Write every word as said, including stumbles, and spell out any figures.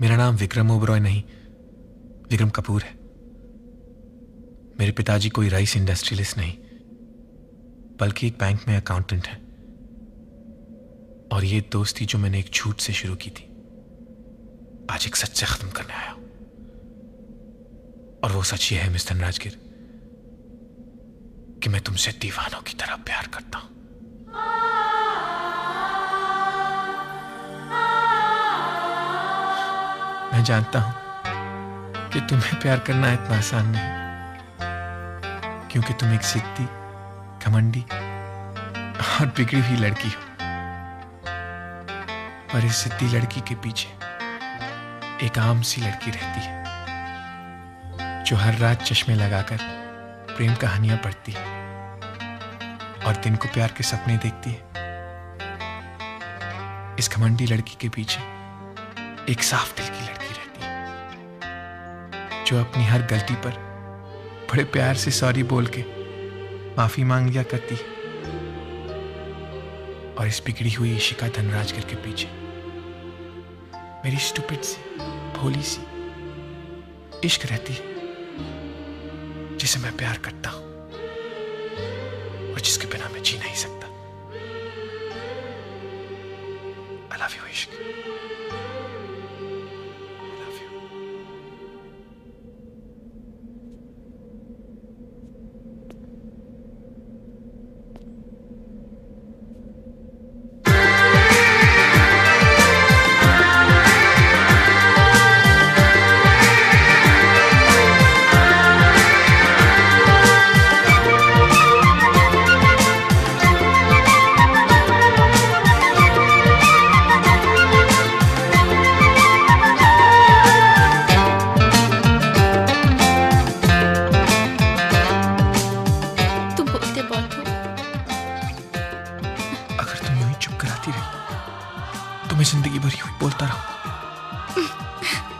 मेरा नाम विक्रम ओबरॉय नहीं, विक्रम कपूर है। मेरे पिताजी कोई राइस इंडस्ट्रियलिस्ट नहीं, बल्कि एक बैंक में अकाउंटेंट है। और ये दोस्ती जो मैंने एक झूठ से शुरू की थी, आज एक सच से खत्म करने आया हूं। और वो सच ये है मिस्टर राजगिर कि मैं तुमसे दीवानों की तरह प्यार करता हूं। मैं जानता हूं कि तुम्हें प्यार करना इतना आसान नहीं, क्योंकि तुम एक जिद्दी, घमंडी और बिगड़ी हुई लड़की हो। पर इस जिद्दी लड़की के पीछे एक आम सी लड़की रहती है, जो हर रात चश्मे लगाकर प्रेम कहानियां पढ़ती है और दिन को प्यार के सपने देखती है। इस घमंडी लड़की के पीछे एक साफ दिल की लड़की रहती है, जो अपनी हर गलती पर बड़े प्यार से सॉरी बोल के माफी मांग लिया करती है। और इस बिगड़ी हुई इशिका धनराजगिर के पीछे मेरी स्टूपिड सी, भोली सी इश्क रहती है, जिसे मैं प्यार करता हूं और जिसके बिना मैं जी नहीं सकता। I love you, इश्क। I love you। तो मैं जिंदगी भर यूं ही बोलता रहूं।